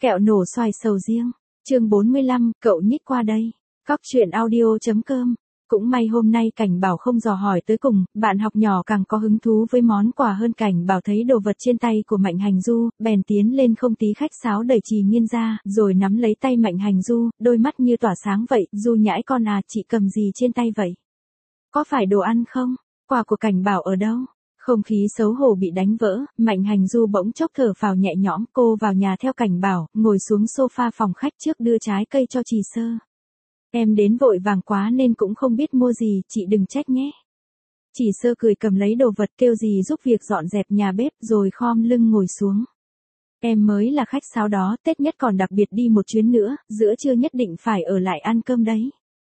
Kẹo nổ xoài sầu riêng. Chương 45, cậu nhích qua đây. Cóc truyện audio.com. Cũng may hôm nay Cảnh Bảo không dò hỏi tới cùng, bạn học nhỏ càng có hứng thú với món quà hơn. Cảnh Bảo thấy đồ vật trên tay của Mạnh Hành Du, bèn tiến lên không tí khách sáo đẩy Trì Nghiên ra, rồi nắm lấy tay Mạnh Hành Du, đôi mắt như tỏa sáng vậy. Du nhãi con à, chị cầm gì trên tay vậy? Có phải đồ ăn không? Quà của Cảnh Bảo ở đâu? Không khí xấu hổ bị đánh vỡ, Mạnh Hành Du bỗng chốc thở phào nhẹ nhõm. Cô vào nhà theo Cảnh Bảo, ngồi xuống sofa phòng khách trước đưa trái cây cho Trì Sơ. Em đến vội vàng quá nên cũng không biết mua gì, chị đừng trách nhé. Trì Sơ cười cầm lấy đồ vật kêu dì giúp việc dọn dẹp nhà bếp rồi khom lưng ngồi xuống. Em mới là khách sáo đó, Tết nhất còn đặc biệt đi một chuyến nữa, giữa trưa nhất định phải ở lại ăn cơm đấy.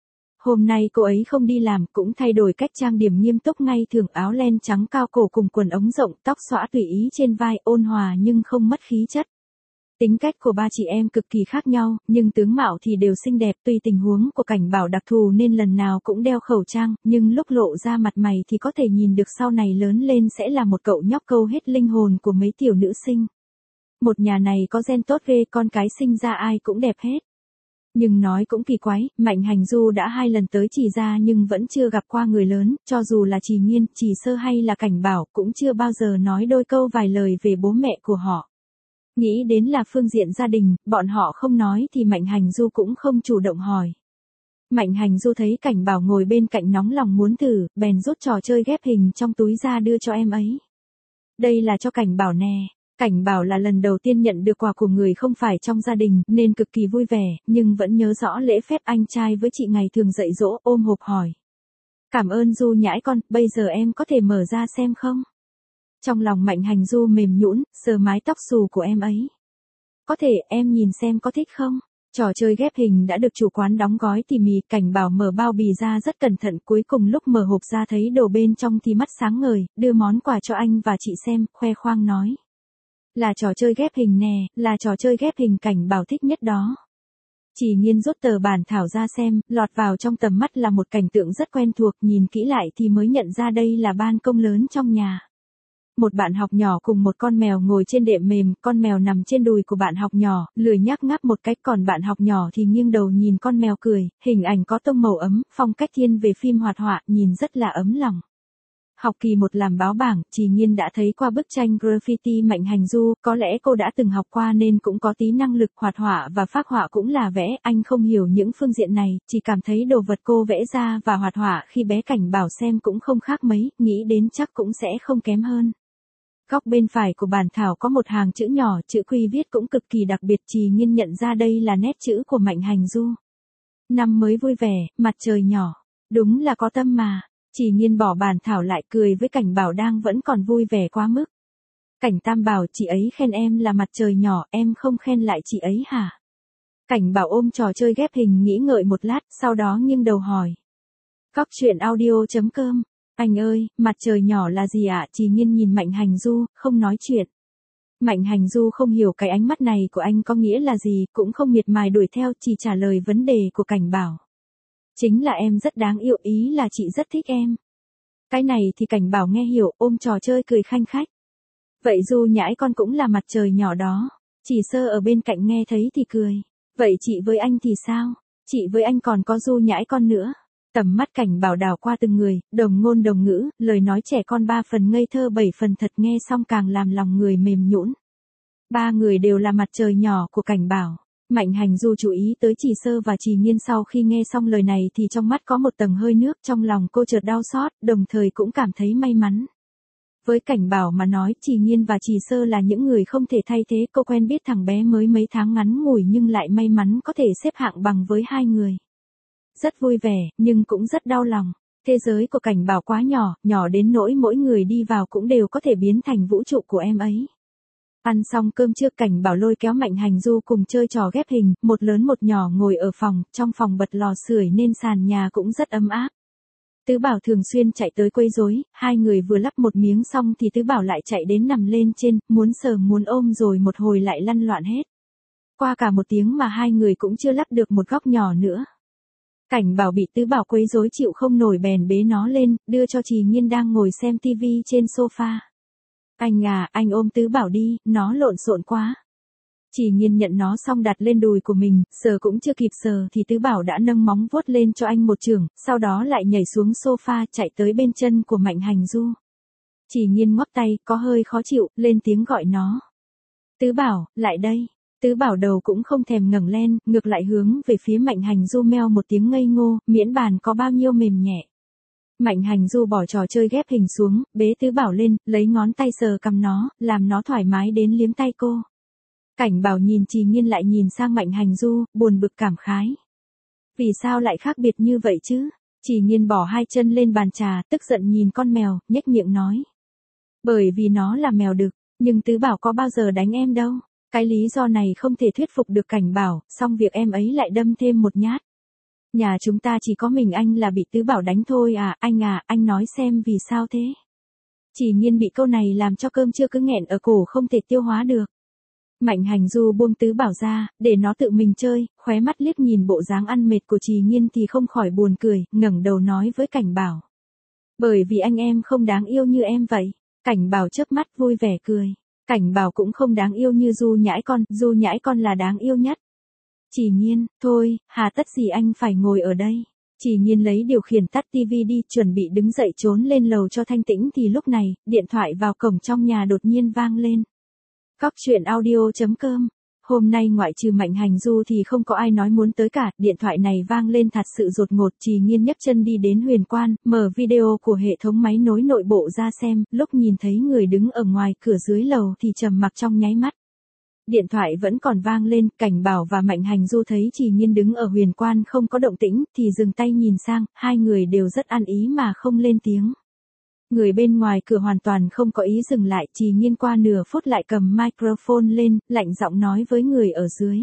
Hôm nay cô ấy không đi làm, cũng thay đổi cách trang điểm nghiêm túc ngay thường, áo len trắng cao cổ cùng quần ống rộng, tóc xõa tùy ý trên vai, ôn hòa nhưng không mất khí chất. Tính cách của ba chị em cực kỳ khác nhau, nhưng tướng mạo thì đều xinh đẹp. Tuy tình huống của Cảnh Bảo đặc thù nên lần nào cũng đeo khẩu trang, nhưng lúc lộ ra mặt mày thì có thể nhìn được sau này lớn lên sẽ là một cậu nhóc câu hết linh hồn của mấy tiểu nữ sinh. Một nhà này có gen tốt ghê, con cái sinh ra ai cũng đẹp hết. Nhưng nói cũng kỳ quái, Mạnh Hành Du đã 2 lần tới Trì gia nhưng vẫn chưa gặp qua người lớn, cho dù là Trì Nghiên, Trì Sơ hay là Cảnh Bảo cũng chưa bao giờ nói đôi câu vài lời về bố mẹ của họ. Nghĩ đến là phương diện gia đình, bọn họ không nói thì Mạnh Hành Du cũng không chủ động hỏi. Mạnh Hành Du thấy Cảnh Bảo ngồi bên cạnh nóng lòng muốn thử, bèn rút trò chơi ghép hình trong túi ra đưa cho em ấy. Đây là cho Cảnh Bảo nè. Cảnh Bảo là lần đầu tiên nhận được quà của người không phải trong gia đình nên cực kỳ vui vẻ, nhưng vẫn nhớ rõ lễ phép anh trai với chị ngày thường dạy dỗ, ôm hộp hỏi. Cảm ơn Du nhãi con, bây giờ em có thể mở ra xem không? Trong lòng Mạnh Hành Du mềm nhũn, sờ mái tóc xù của em ấy. Có thể, em nhìn xem có thích không? Trò chơi ghép hình đã được chủ quán đóng gói tỉ mỉ. Cảnh Bảo mở bao bì ra rất cẩn thận, cuối cùng lúc mở hộp ra thấy đồ bên trong thì mắt sáng ngời, đưa món quà cho anh và chị xem, khoe khoang nói. Là trò chơi ghép hình nè, là trò chơi ghép hình Cảnh Bảo thích nhất đó. Trì Nghiên rút tờ bản thảo ra xem, lọt vào trong tầm mắt là một cảnh tượng rất quen thuộc, nhìn kỹ lại thì mới nhận ra đây là ban công lớn trong nhà. Một bạn học nhỏ cùng một con mèo ngồi trên đệm mềm, con mèo nằm trên đùi của bạn học nhỏ, lười nhác ngáp một cách, còn bạn học nhỏ thì nghiêng đầu nhìn con mèo cười. Hình ảnh có tông màu ấm, phong cách thiên về phim hoạt họa, nhìn rất là ấm lòng. Học kỳ 1 làm báo bảng, Trì Nghiên đã thấy qua bức tranh graffiti Mạnh Hành Du, có lẽ cô đã từng học qua nên cũng có tí năng lực. Hoạt họa và phác họa cũng là vẽ, anh không hiểu những phương diện này, chỉ cảm thấy đồ vật cô vẽ ra và hoạt họa khi bé Cảnh Bảo xem cũng không khác mấy, nghĩ đến chắc cũng sẽ không kém hơn. Góc bên phải của bản thảo có một hàng chữ nhỏ, chữ Quy viết cũng cực kỳ đặc biệt. Trì Nghiên nhận ra đây là nét chữ của Mạnh Hành Du. Năm mới vui vẻ, mặt trời nhỏ. Đúng là có tâm mà. Trì Nghiên bỏ bản thảo lại, cười với Cảnh Bảo đang vẫn còn vui vẻ quá mức. Cảnh Tam bảo chị ấy khen em là mặt trời nhỏ, em không khen lại chị ấy hả? Cảnh Bảo ôm trò chơi ghép hình nghĩ ngợi một lát, sau đó nghiêng đầu hỏi. Cóc truyện audio.com. Anh ơi, mặt trời nhỏ là gì ạ? Trì Nghiên nhìn Mạnh Hành Du, không nói chuyện. Mạnh Hành Du không hiểu cái ánh mắt này của anh có nghĩa là gì, cũng không miệt mài đuổi theo, chỉ trả lời vấn đề của Cảnh Bảo. Chính là em rất đáng yêu, ý là chị rất thích em. Cái này thì Cảnh Bảo nghe hiểu, ôm trò chơi cười khanh khách. Vậy Du nhãi con cũng là mặt trời nhỏ đó. Trì Sơ ở bên cạnh nghe thấy thì cười. Vậy chị với anh thì sao? Chị với anh còn có Du nhãi con nữa. Tầm mắt Cảnh Bảo đảo qua từng người, đồng ngôn đồng ngữ, lời nói trẻ con 3 phần ngây thơ 7 phần thật, nghe xong càng làm lòng người mềm nhũn. 3 người đều là mặt trời nhỏ của Cảnh Bảo. Mạnh Hành Du chú ý tới Trì Sơ và Trì Nghiên, sau khi nghe xong lời này thì trong mắt có một tầng hơi nước, trong lòng cô chợt đau xót, đồng thời cũng cảm thấy may mắn. Với Cảnh Bảo mà nói, Trì Nghiên và Trì Sơ là những người không thể thay thế, cô quen biết thằng bé mới mấy tháng ngắn ngủi nhưng lại may mắn có thể xếp hạng bằng với 2 người. Rất vui vẻ, nhưng cũng rất đau lòng. Thế giới của Cảnh Bảo quá nhỏ, nhỏ đến nỗi mỗi người đi vào cũng đều có thể biến thành vũ trụ của em ấy. Ăn xong cơm trưa, Cảnh Bảo lôi kéo Mạnh Hành Du cùng chơi trò ghép hình, một lớn một nhỏ ngồi ở phòng, trong phòng bật lò sưởi nên sàn nhà cũng rất ấm áp. Tứ Bảo thường xuyên chạy tới quấy rối, 2 người vừa lắp một miếng xong thì Tứ Bảo lại chạy đến nằm lên trên, muốn sờ muốn ôm rồi một hồi lại lăn loạn hết. Qua cả 1 tiếng mà 2 người cũng chưa lắp được một góc nhỏ nữa. Cảnh Bảo bị Tứ Bảo quấy rối chịu không nổi bèn bế nó lên, đưa cho Trì Nghiên đang ngồi xem tivi trên sofa. Anh à, anh ôm Tứ Bảo đi, nó lộn xộn quá. Chỉ Nhiên nhận nó xong đặt lên đùi của mình, sờ cũng chưa kịp sờ thì Tứ Bảo đã nâng móng vuốt lên cho anh một chưởng, sau đó lại nhảy xuống sofa chạy tới bên chân của Mạnh Hành Du. Chỉ Nhiên ngoắc tay, có hơi khó chịu, lên tiếng gọi nó. Tứ Bảo, lại đây. Tứ Bảo đầu cũng không thèm ngẩng lên, ngược lại hướng về phía Mạnh Hành Du meo một tiếng ngây ngô, miễn bàn có bao nhiêu mềm nhẹ. Mạnh Hành Du bỏ trò chơi ghép hình xuống, bế Tứ Bảo lên, lấy ngón tay sờ cằm nó, làm nó thoải mái đến liếm tay cô. Cảnh Bảo nhìn Chỉ Nhiên lại nhìn sang Mạnh Hành Du, buồn bực cảm khái. Vì sao lại khác biệt như vậy chứ? Chỉ Nhiên bỏ hai chân lên bàn trà, tức giận nhìn con mèo, nhếch miệng nói. Bởi vì nó là mèo đực, nhưng Tứ Bảo có bao giờ đánh em đâu. Cái lý do này không thể thuyết phục được Cảnh Bảo, xong việc em ấy lại đâm thêm một nhát. Nhà chúng ta chỉ có mình anh là bị Tứ Bảo đánh thôi à, anh nói xem vì sao thế. Chỉ Nhiên bị câu này làm cho cơm chưa cứ nghẹn ở cổ không thể tiêu hóa được. Mạnh Hành Du buông Tứ Bảo ra, để nó tự mình chơi, khóe mắt liếc nhìn bộ dáng ăn mệt của Chỉ Nhiên thì không khỏi buồn cười, ngẩng đầu nói với Cảnh Bảo. Bởi vì anh em không đáng yêu như em vậy. Cảnh Bảo chớp mắt vui vẻ cười. Cảnh Bảo cũng không đáng yêu như Du Nhãi Con là đáng yêu nhất. Chỉ Nhiên, thôi, hà tất gì anh phải ngồi ở đây. Chỉ Nhiên lấy điều khiển tắt tivi đi, chuẩn bị đứng dậy trốn lên lầu cho thanh tĩnh thì lúc này, điện thoại vào cổng trong nhà đột nhiên vang lên. Cóc truyện audio.com. Hôm nay ngoại trừ Mạnh Hành Du thì không có ai nói muốn tới cả, điện thoại này vang lên thật sự đột ngột. Chỉ Nhiên nhấc chân đi đến Huyền Quan, mở video của hệ thống máy nối nội bộ ra xem, lúc nhìn thấy người đứng ở ngoài cửa dưới lầu thì trầm mặc trong nháy mắt. Điện thoại vẫn còn vang lên, Cảnh Bảo và Mạnh Hành Du thấy Chỉ Nhiên đứng ở Huyền Quan không có động tĩnh, thì dừng tay nhìn sang, hai người đều rất ăn ý mà không lên tiếng. Người bên ngoài cửa hoàn toàn không có ý dừng lại, Chỉ Nhiên qua nửa phút lại cầm microphone lên, lạnh giọng nói với người ở dưới.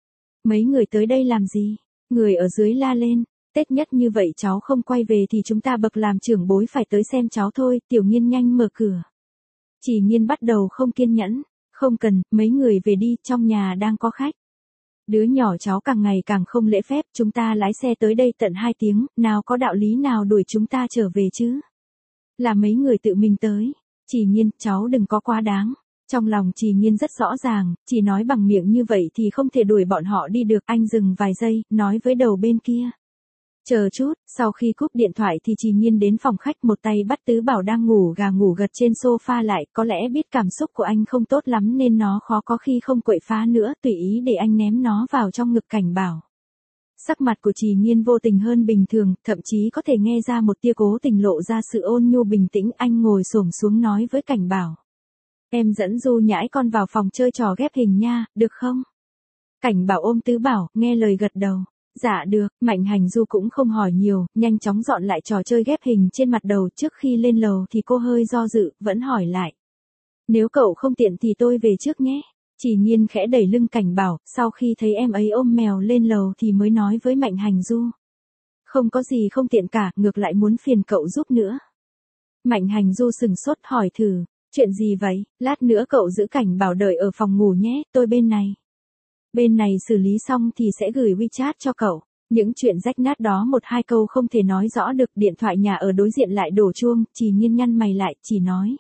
Mấy người tới đây làm gì? Người ở dưới la lên, Tết nhất như vậy cháu không quay về thì chúng ta bậc làm trưởng bối phải tới xem cháu thôi, Tiểu Nhiên nhanh mở cửa. Chỉ Nhiên bắt đầu không kiên nhẫn, không cần, mấy người về đi, trong nhà đang có khách. Đứa nhỏ cháu càng ngày càng không lễ phép, chúng ta lái xe tới đây tận 2 tiếng, nào có đạo lý nào đuổi chúng ta trở về chứ? Là mấy người tự mình tới. Chỉ Nhiên, cháu đừng có quá đáng. Trong lòng Chỉ Nhiên rất rõ ràng, chỉ nói bằng miệng như vậy thì không thể đuổi bọn họ đi được. Anh dừng vài giây, nói với đầu bên kia. Chờ chút, sau khi cúp điện thoại thì Chỉ Nhiên đến phòng khách, một tay bắt Tứ Bảo đang ngủ gà ngủ gật trên sofa lại, có lẽ biết cảm xúc của anh không tốt lắm nên nó khó có khi không quậy phá nữa, tùy ý để anh ném nó vào trong ngực Cảnh Bảo. Sắc mặt của Chỉ Nhiên vô tình hơn bình thường, thậm chí có thể nghe ra một tia cố tình lộ ra sự ôn nhu bình tĩnh. Anh ngồi xổm xuống nói với Cảnh Bảo. Em dẫn Du Nhãi Con vào phòng chơi trò ghép hình nha, được không? Cảnh Bảo ôm Tứ Bảo, nghe lời gật đầu. Dạ được, Mạnh Hành Du cũng không hỏi nhiều, nhanh chóng dọn lại trò chơi ghép hình trên mặt đầu. Trước khi lên lầu thì cô hơi do dự, vẫn hỏi lại. Nếu cậu không tiện thì tôi về trước nhé. Chỉ Nhiên khẽ đẩy lưng Cảnh Bảo, sau khi thấy em ấy ôm mèo lên lầu thì mới nói với Mạnh Hành Du. Không có gì không tiện cả, ngược lại muốn phiền cậu giúp nữa. Mạnh Hành Du sừng sốt hỏi thử, chuyện gì vậy, lát nữa cậu giữ Cảnh Bảo đợi ở phòng ngủ nhé, tôi bên này. Bên này xử lý xong thì sẽ gửi WeChat cho cậu. Những chuyện rách nát đó một hai câu không thể nói rõ được. Điện thoại nhà ở đối diện lại đổ chuông, Chỉ Nhiên nhăn mày lại, chỉ nói.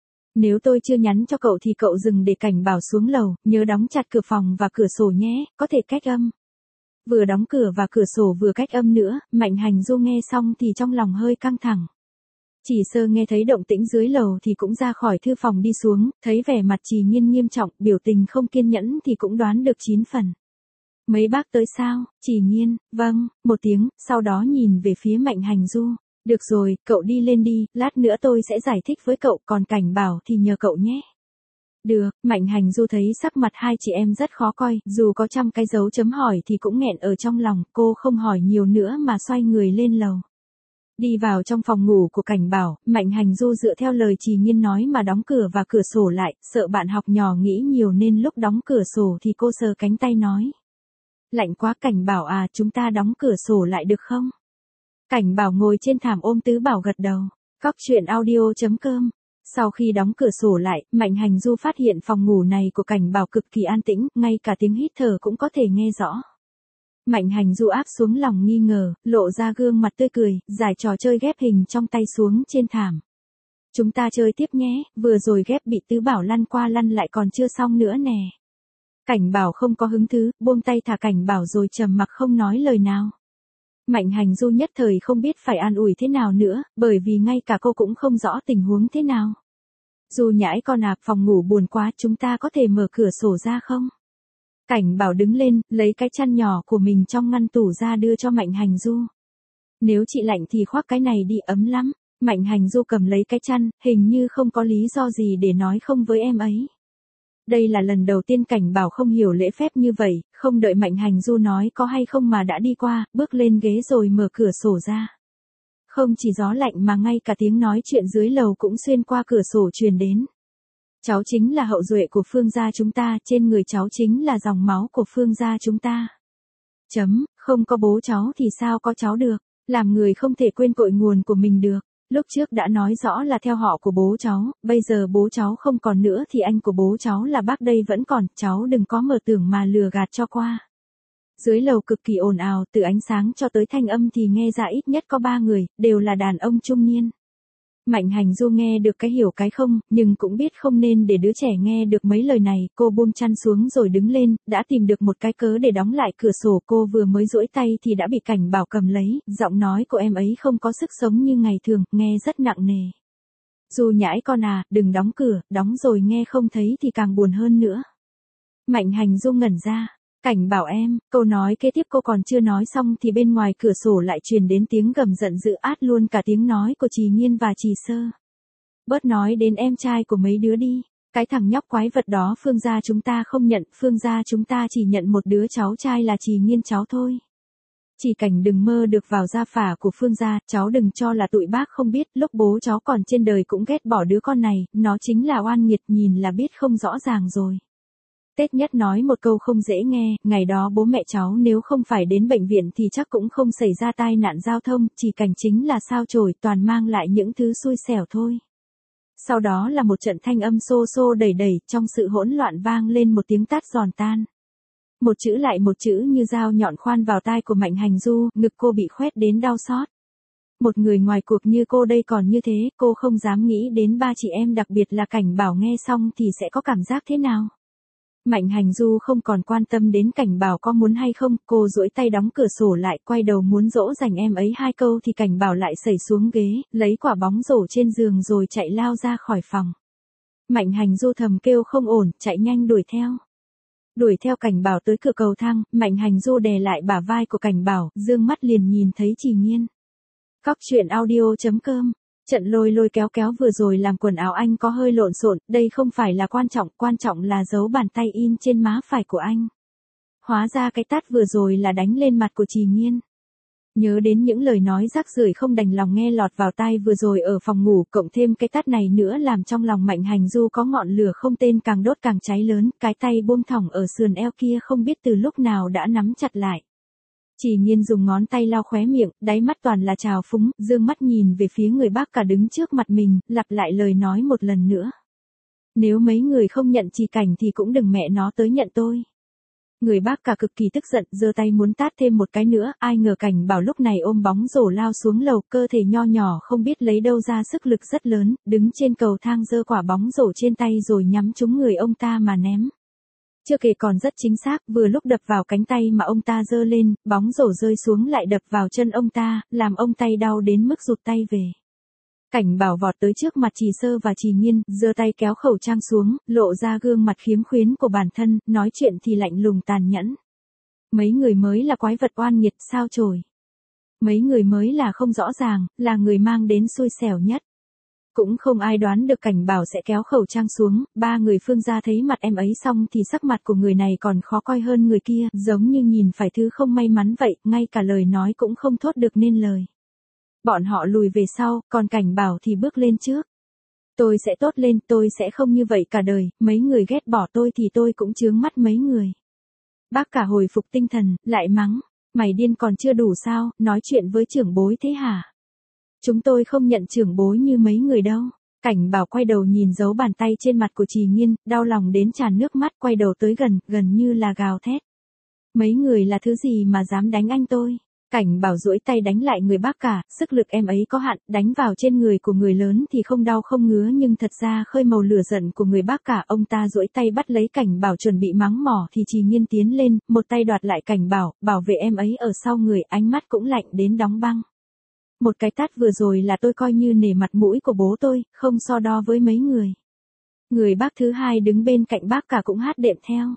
Nếu tôi chưa nhắn cho cậu thì cậu dừng để Cảnh Bảo xuống lầu, nhớ đóng chặt cửa phòng và cửa sổ nhé, có thể cách âm. Vừa đóng cửa và cửa sổ vừa cách âm nữa, Mạnh Hành Du nghe xong thì trong lòng hơi căng thẳng. Chỉ Sơ nghe thấy động tĩnh dưới lầu thì cũng ra khỏi thư phòng đi xuống, thấy vẻ mặt Chỉ Nhiên nghiêm trọng, biểu tình không kiên nhẫn thì cũng đoán được 9 phần. Mấy bác tới sao? Chỉ Nhiên, vâng, một tiếng, sau đó nhìn về phía Mạnh Hành Du. Được rồi, cậu đi lên đi, lát nữa tôi sẽ giải thích với cậu, còn Cảnh Bảo thì nhờ cậu nhé. Được, Mạnh Hành Du thấy sắc mặt hai chị em rất khó coi, dù có trăm cái dấu chấm hỏi thì cũng nghẹn ở trong lòng, cô không hỏi nhiều nữa mà xoay người lên lầu. Đi vào trong phòng ngủ của Cảnh Bảo, Mạnh Hành Du dựa theo lời Chỉ Nhiên nói mà đóng cửa và cửa sổ lại, sợ bạn học nhỏ nghĩ nhiều nên lúc đóng cửa sổ thì cô sờ cánh tay nói. Lạnh quá Cảnh Bảo à, chúng ta đóng cửa sổ lại được không? Cảnh Bảo ngồi trên thảm ôm Tứ Bảo gật đầu. Cóc truyện audio.com. Sau khi đóng cửa sổ lại, Mạnh Hành Du phát hiện phòng ngủ này của Cảnh Bảo cực kỳ an tĩnh, ngay cả tiếng hít thở cũng có thể nghe rõ. Mạnh Hành Du áp xuống lòng nghi ngờ, lộ ra gương mặt tươi cười, giải trò chơi ghép hình trong tay xuống trên thảm. Chúng ta chơi tiếp nhé, vừa rồi ghép bị Tứ Bảo lăn qua lăn lại còn chưa xong nữa nè. Cảnh Bảo không có hứng thú, buông tay thả Cảnh Bảo rồi trầm mặc không nói lời nào. Mạnh Hành Du nhất thời không biết phải an ủi thế nào nữa, bởi vì ngay cả cô cũng không rõ tình huống thế nào. Du nhãi con à, phòng ngủ buồn quá, chúng ta có thể mở cửa sổ ra không? Cảnh Bảo đứng lên, lấy cái chăn nhỏ của mình trong ngăn tủ ra đưa cho Mạnh Hành Du. Nếu chị lạnh thì khoác cái này đi, ấm lắm. Mạnh Hành Du cầm lấy cái chăn, hình như không có lý do gì để nói không với em ấy. Đây là lần đầu tiên Cảnh Bảo không hiểu lễ phép như vậy, không đợi Mạnh Hành Du nói có hay không mà đã đi qua, bước lên ghế rồi mở cửa sổ ra. Không chỉ gió lạnh mà ngay cả tiếng nói chuyện dưới lầu cũng xuyên qua cửa sổ truyền đến. Cháu chính là hậu duệ của Phương gia chúng ta, trên người cháu chính là dòng máu của Phương gia chúng ta. Không có bố cháu thì sao có cháu được, làm người không thể quên cội nguồn của mình được. Lúc trước đã nói rõ là theo họ của bố cháu, bây giờ bố cháu không còn nữa thì anh của bố cháu là bác đây vẫn còn, cháu đừng có mơ tưởng mà lừa gạt cho qua. Dưới lầu cực kỳ ồn ào, từ ánh sáng cho tới thanh âm thì nghe ra ít nhất có 3 người, đều là đàn ông trung niên. Mạnh Hành Du nghe được cái hiểu cái không, nhưng cũng biết không nên để đứa trẻ nghe được mấy lời này, cô buông chăn xuống rồi đứng lên, đã tìm được một cái cớ để đóng lại cửa sổ. Cô vừa mới duỗi tay thì đã bị Cảnh Bảo cầm lấy, giọng nói của em ấy không có sức sống như ngày thường, nghe rất nặng nề. Du nhãi con à, đừng đóng cửa, đóng rồi nghe không thấy thì càng buồn hơn nữa. Mạnh Hành Du ngẩn ra. Cảnh Bảo em, câu nói kế tiếp cô còn chưa nói xong thì bên ngoài cửa sổ lại truyền đến tiếng gầm giận dữ át luôn cả tiếng nói của Trì Nghiên và Trì Sơ. Bớt nói đến em trai của mấy đứa đi, cái thằng nhóc quái vật đó Phương gia chúng ta không nhận, Phương gia chúng ta chỉ nhận một đứa cháu trai là Trì Nghiên cháu thôi. Chỉ Cảnh đừng mơ được vào gia phả của Phương gia, cháu đừng cho là tụi bác không biết, lúc bố cháu còn trên đời cũng ghét bỏ đứa con này, nó chính là oan nghiệt, nhìn là biết không rõ ràng rồi. Tết Nhất nói một câu không dễ nghe, ngày đó bố mẹ cháu nếu không phải đến bệnh viện thì chắc cũng không xảy ra tai nạn giao thông, Chỉ Cảnh chính là sao chổi, toàn mang lại những thứ xui xẻo thôi. Sau đó là một trận thanh âm xô xô đẩy đẩy, trong sự hỗn loạn vang lên một tiếng tát giòn tan. Một chữ lại một chữ như dao nhọn khoan vào tai của Mạnh Hành Du, ngực cô bị khoét đến đau xót. Một người ngoài cuộc như cô đây còn như thế, cô không dám nghĩ đến ba chị em đặc biệt là Cảnh Bảo nghe xong thì sẽ có cảm giác thế nào. Mạnh Hành Du không còn quan tâm đến Cảnh Bảo có muốn hay không, cô duỗi tay đóng cửa sổ lại, quay đầu muốn dỗ dành em ấy 2 câu thì Cảnh Bảo lại sẩy xuống ghế, lấy quả bóng rổ trên giường rồi chạy lao ra khỏi phòng. Mạnh Hành Du thầm kêu không ổn, chạy nhanh đuổi theo. Đuổi theo Cảnh Bảo tới cửa cầu thang, Mạnh Hành Du đè lại bả vai của Cảnh Bảo, dương mắt liền nhìn thấy Trì Nghiên. Cóc truyện audio.com. Trận lôi lôi kéo kéo vừa rồi làm quần áo anh có hơi lộn xộn, đây không phải là quan trọng là dấu bàn tay in trên má phải của anh. Hóa ra cái tát vừa rồi là đánh lên mặt của Trì Nghiên. Nhớ đến những lời nói rác rưởi không đành lòng nghe lọt vào tai vừa rồi ở phòng ngủ, cộng thêm cái tát này nữa làm trong lòng Mạnh Hành Du có ngọn lửa không tên càng đốt càng cháy lớn, cái tay buông thõng ở sườn eo kia không biết từ lúc nào đã nắm chặt lại. Trì Nghiên dùng ngón tay lau khóe miệng, đáy mắt toàn là trào phúng, dương mắt nhìn về phía người bác cả đứng trước mặt mình, lặp lại lời nói một lần nữa. Nếu mấy người không nhận Trì Cảnh thì cũng đừng mẹ nó tới nhận tôi. Người bác cả cực kỳ tức giận, giơ tay muốn tát thêm một cái nữa, ai ngờ Cảnh Bảo lúc này ôm bóng rổ lao xuống lầu, cơ thể nho nhỏ không biết lấy đâu ra sức lực rất lớn, đứng trên cầu thang giơ quả bóng rổ trên tay rồi nhắm trúng người ông ta mà ném. Chưa kể còn rất chính xác, vừa lúc đập vào cánh tay mà ông ta giơ lên, bóng rổ rơi xuống lại đập vào chân ông ta, làm ông tay đau đến mức rụt tay về. Cảnh Bảo vọt tới trước mặt Trì Sơ và Trì Nghiên, giơ tay kéo khẩu trang xuống, lộ ra gương mặt khiếm khuyến của bản thân, nói chuyện thì lạnh lùng tàn nhẫn. Mấy người mới là quái vật oan nghiệt sao chổi. Mấy người mới là không rõ ràng, là người mang đến xui xẻo nhất. Cũng không ai đoán được Cảnh Bảo sẽ kéo khẩu trang xuống, 3 người Phương gia thấy mặt em ấy xong thì sắc mặt của người này còn khó coi hơn người kia, giống như nhìn phải thứ không may mắn vậy, ngay cả lời nói cũng không thốt được nên lời. Bọn họ lùi về sau, còn Cảnh Bảo thì bước lên trước. Tôi sẽ tốt lên, tôi sẽ không như vậy cả đời, mấy người ghét bỏ tôi thì tôi cũng chướng mắt mấy người. Bác cả hồi phục tinh thần, lại mắng, mày điên còn chưa đủ sao, nói chuyện với trưởng bối thế hả? Chúng tôi không nhận trưởng bối như mấy người đâu. Cảnh Bảo quay đầu nhìn dấu bàn tay trên mặt của Trì Nghiên, đau lòng đến tràn nước mắt, quay đầu tới gần như là gào thét. Mấy người là thứ gì mà dám đánh anh tôi? Cảnh Bảo duỗi tay đánh lại người bác cả, sức lực em ấy có hạn, đánh vào trên người của người lớn thì không đau không ngứa nhưng thật ra khơi màu lửa giận của người bác cả. Ông ta duỗi tay bắt lấy Cảnh Bảo chuẩn bị mắng mỏ thì Trì Nghiên tiến lên, một tay đoạt lại Cảnh Bảo, bảo vệ em ấy ở sau người, ánh mắt cũng lạnh đến đóng băng. Một cái tát vừa rồi là tôi coi như nể mặt mũi của bố tôi, không so đo với mấy người. Người bác thứ hai đứng bên cạnh bác cả cũng hát đệm theo.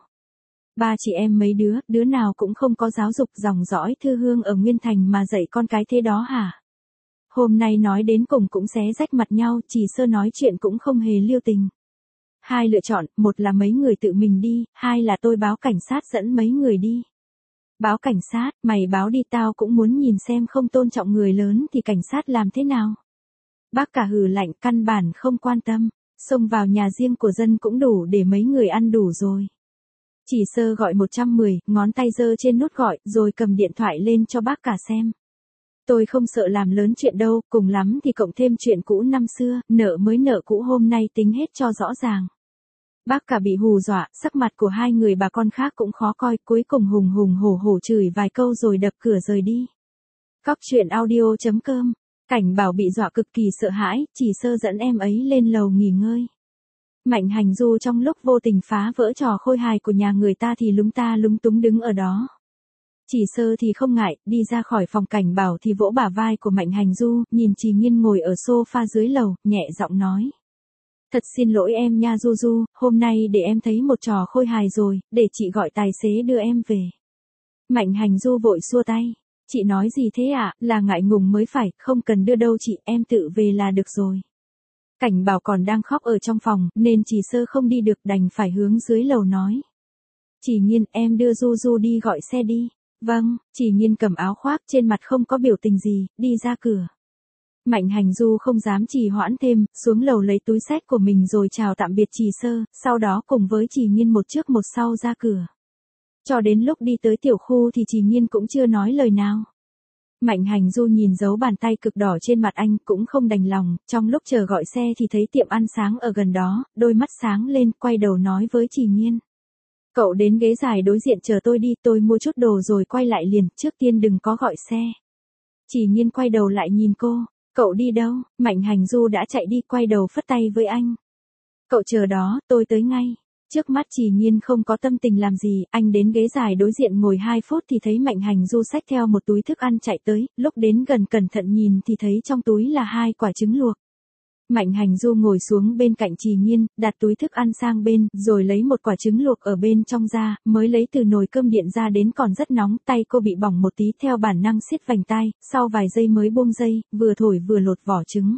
Ba chị em mấy đứa nào cũng không có giáo dục dòng dõi thư hương ở Nguyên Thành mà dạy con cái thế đó hả? Hôm nay nói đến cùng cũng xé rách mặt nhau, Chỉ Sơ nói chuyện cũng không hề lưu tình. Hai lựa chọn, một là mấy người tự mình đi, hai là tôi báo cảnh sát dẫn mấy người đi. Báo cảnh sát, mày báo đi tao cũng muốn nhìn xem không tôn trọng người lớn thì cảnh sát làm thế nào. Bác cả hừ lạnh căn bản không quan tâm, xông vào nhà riêng của dân cũng đủ để mấy người ăn đủ rồi. Chỉ Sơ gọi 110, ngón tay giơ trên nút gọi, rồi cầm điện thoại lên cho bác cả xem. Tôi không sợ làm lớn chuyện đâu, cùng lắm thì cộng thêm chuyện cũ năm xưa, nợ mới nợ cũ hôm nay tính hết cho rõ ràng. Bác cả bị hù dọa, sắc mặt của hai người bà con khác cũng khó coi, cuối cùng hùng hùng hổ hổ chửi vài câu rồi đập cửa rời đi. Cóc truyện audio.com, Cảnh Bảo bị dọa cực kỳ sợ hãi, Chỉ Sơ dẫn em ấy lên lầu nghỉ ngơi. Mạnh Hành Du trong lúc vô tình phá vỡ trò khôi hài của nhà người ta thì lúng ta lúng túng đứng ở đó. Chỉ Sơ thì không ngại, đi ra khỏi phòng Cảnh Bảo thì vỗ bả vai của Mạnh Hành Du, nhìn Trì Nghiên ngồi ở sofa dưới lầu, nhẹ giọng nói. Thật xin lỗi em nha Du Du, hôm nay để em thấy một trò khôi hài rồi, để chị gọi tài xế đưa em về. Mạnh Hành Du vội xua tay. Chị nói gì thế ạ, là ngại ngùng mới phải, không cần đưa đâu chị, em tự về là được rồi. Cảnh Bảo còn đang khóc ở trong phòng, nên Chỉ Sơ không đi được đành phải hướng dưới lầu nói. Chỉ Nghiên, em đưa Du Du đi gọi xe đi. Vâng, Chỉ Nghiên cầm áo khoác trên mặt không có biểu tình gì, đi ra cửa. Mạnh Hành Du không dám trì hoãn thêm, xuống lầu lấy túi xách của mình rồi chào tạm biệt Chỉ Sơ, sau đó cùng với Chỉ Nghiên một trước một sau ra cửa. Cho đến lúc đi tới tiểu khu thì Chỉ Nghiên cũng chưa nói lời nào. Mạnh Hành Du nhìn dấu bàn tay cực đỏ trên mặt anh cũng không đành lòng, trong lúc chờ gọi xe thì thấy tiệm ăn sáng ở gần đó, đôi mắt sáng lên, quay đầu nói với Chỉ Nghiên. Cậu đến ghế dài đối diện chờ tôi đi, tôi mua chút đồ rồi quay lại liền, trước tiên đừng có gọi xe. Chỉ Nghiên quay đầu lại nhìn cô, cậu đi đâu? Mạnh Hành Du đã chạy đi, quay đầu phất tay với anh. Cậu chờ đó, tôi tới ngay. Trước mắt Chỉ Nghiên không có tâm tình làm gì, anh đến ghế dài đối diện ngồi 2 phút thì thấy Mạnh Hành Du xách theo một túi thức ăn chạy tới, lúc đến gần cẩn thận nhìn thì thấy trong túi là 2 quả trứng luộc. Mạnh Hành Du ngồi xuống bên cạnh Chỉ Nghiên, đặt túi thức ăn sang bên, rồi lấy một quả trứng luộc ở bên trong ra, mới lấy từ nồi cơm điện ra đến còn rất nóng, tay cô bị bỏng một tí theo bản năng siết vành tai, sau vài giây mới buông dây, vừa thổi vừa lột vỏ trứng.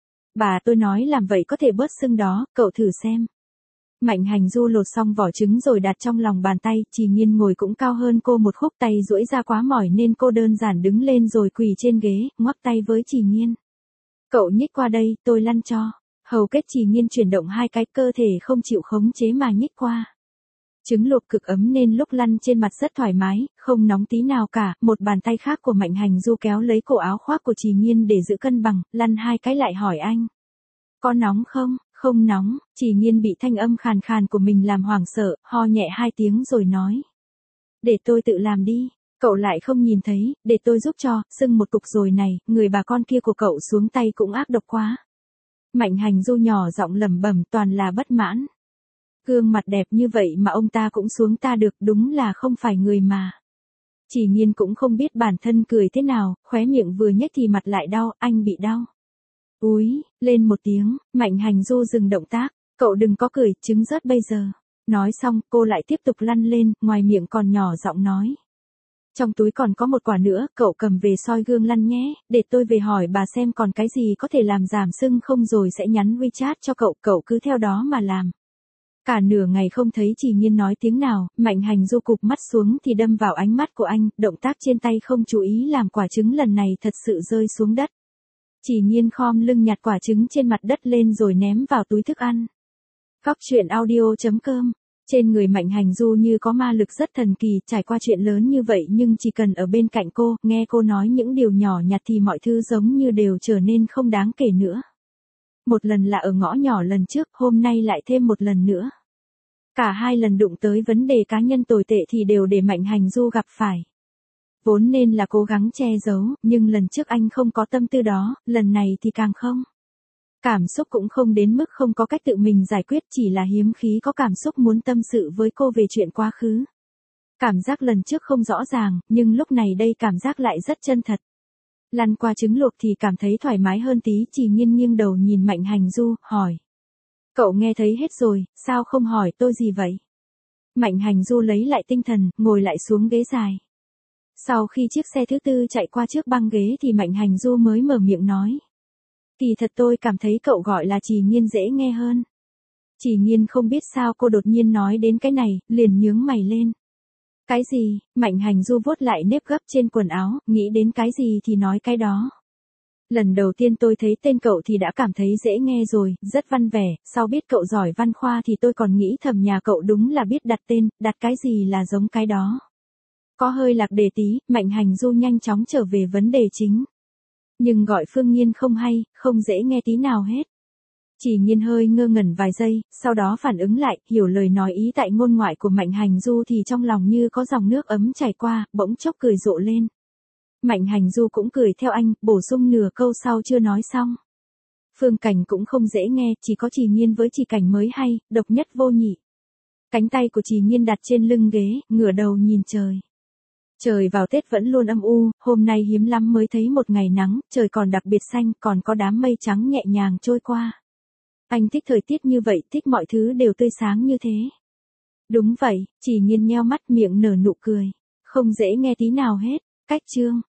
Bà tôi nói làm vậy có thể bớt sưng đó, cậu thử xem. Mạnh Hành Du lột xong vỏ trứng rồi đặt trong lòng bàn tay, Chỉ Nghiên ngồi cũng cao hơn cô một khúc, tay duỗi ra quá mỏi nên cô đơn giản đứng lên rồi quỳ trên ghế, ngoắc tay với Chỉ Nghiên. Cậu nhích qua đây, tôi lăn cho. Hầu kết Chỉ Nghiên chuyển động 2 cái, cơ thể không chịu khống chế mà nhích qua. Trứng luộc cực ấm nên lúc lăn trên mặt rất thoải mái, không nóng tí nào cả, một bàn tay khác của Mạnh Hành Du kéo lấy cổ áo khoác của Chỉ Nghiên để giữ cân bằng, lăn 2 cái lại hỏi anh. Có nóng không? Không nóng, Chỉ Nghiên bị thanh âm khàn khàn của mình làm hoảng sợ, ho nhẹ 2 tiếng rồi nói. Để tôi tự làm đi. Cậu lại không nhìn thấy, để tôi giúp cho, sưng một cục rồi này, người bà con kia của cậu xuống tay cũng ác độc quá. Mạnh Hành Du nhỏ giọng lẩm bẩm, toàn là bất mãn. Gương mặt đẹp như vậy mà ông ta cũng xuống ta được, đúng là không phải người mà. Chỉ Nghiên cũng không biết bản thân cười thế nào, khóe miệng vừa nhếch thì mặt lại đau, anh bị đau. Úi, lên một tiếng, Mạnh Hành Du dừng động tác, cậu đừng có cười, trứng rớt bây giờ. Nói xong, cô lại tiếp tục lăn lên, ngoài miệng còn nhỏ giọng nói. Trong túi còn có một quả nữa, cậu cầm về soi gương lăn nhé, để tôi về hỏi bà xem còn cái gì có thể làm giảm sưng không rồi sẽ nhắn WeChat cho cậu cứ theo đó mà làm. Cả nửa ngày không thấy Chỉ Nghiên nói tiếng nào, Mạnh Hành Du cụp mắt xuống thì đâm vào ánh mắt của anh, động tác trên tay không chú ý làm quả trứng lần này thật sự rơi xuống đất. Chỉ Nghiên khom lưng nhặt quả trứng trên mặt đất lên rồi ném vào túi thức ăn. Cóc truyện audio.com. Trên người Mạnh Hành Du như có ma lực rất thần kỳ, trải qua chuyện lớn như vậy nhưng chỉ cần ở bên cạnh cô, nghe cô nói những điều nhỏ nhặt thì mọi thứ giống như đều trở nên không đáng kể nữa. Một lần là ở ngõ nhỏ lần trước, hôm nay lại thêm một lần nữa. Cả 2 lần đụng tới vấn đề cá nhân tồi tệ thì đều để Mạnh Hành Du gặp phải. Vốn nên là cố gắng che giấu, nhưng lần trước anh không có tâm tư đó, lần này thì càng không. Cảm xúc cũng không đến mức không có cách tự mình giải quyết, chỉ là hiếm khí có cảm xúc muốn tâm sự với cô về chuyện quá khứ. Cảm giác lần trước không rõ ràng, nhưng lúc này đây cảm giác lại rất chân thật. Lăn qua trứng luộc thì cảm thấy thoải mái hơn tí, Chỉ Nghiên nghiêng đầu nhìn Mạnh Hành Du, hỏi. Cậu nghe thấy hết rồi, sao không hỏi tôi gì vậy? Mạnh Hành Du lấy lại tinh thần, ngồi lại xuống ghế dài. Sau khi chiếc xe thứ tư chạy qua trước băng ghế thì Mạnh Hành Du mới mở miệng nói. Kỳ thật tôi cảm thấy cậu gọi là Chỉ Nghiên dễ nghe hơn. Chỉ Nghiên không biết sao cô đột nhiên nói đến cái này, liền nhướng mày lên. Cái gì? Mạnh Hành Du vuốt lại nếp gấp trên quần áo, nghĩ đến cái gì thì nói cái đó. Lần đầu tiên tôi thấy tên cậu thì đã cảm thấy dễ nghe rồi, rất văn vẻ, sau biết cậu giỏi văn khoa thì tôi còn nghĩ thầm nhà cậu đúng là biết đặt tên, đặt cái gì là giống cái đó. Có hơi lạc đề tí, Mạnh Hành Du nhanh chóng trở về vấn đề chính. Nhưng gọi Phương Nghiên không hay, không dễ nghe tí nào hết. Chỉ Nghiên hơi ngơ ngẩn vài giây, sau đó phản ứng lại, hiểu lời nói ý tại ngôn ngoại của Mạnh Hành Du thì trong lòng như có dòng nước ấm chảy qua, bỗng chốc cười rộ lên. Mạnh Hành Du cũng cười theo anh, bổ sung nửa câu sau chưa nói xong. Phương Cảnh cũng không dễ nghe, chỉ có Chỉ Nghiên với Chỉ Cảnh mới hay, độc nhất vô nhị. Cánh tay của Chỉ Nghiên đặt trên lưng ghế, ngửa đầu nhìn trời. Trời vào Tết vẫn luôn âm u, hôm nay hiếm lắm mới thấy một ngày nắng, trời còn đặc biệt xanh, còn có đám mây trắng nhẹ nhàng trôi qua. Anh thích thời tiết như vậy, thích mọi thứ đều tươi sáng như thế. Đúng vậy, Chỉ Nghiên nheo mắt miệng nở nụ cười. Không dễ nghe tí nào hết. Cách chương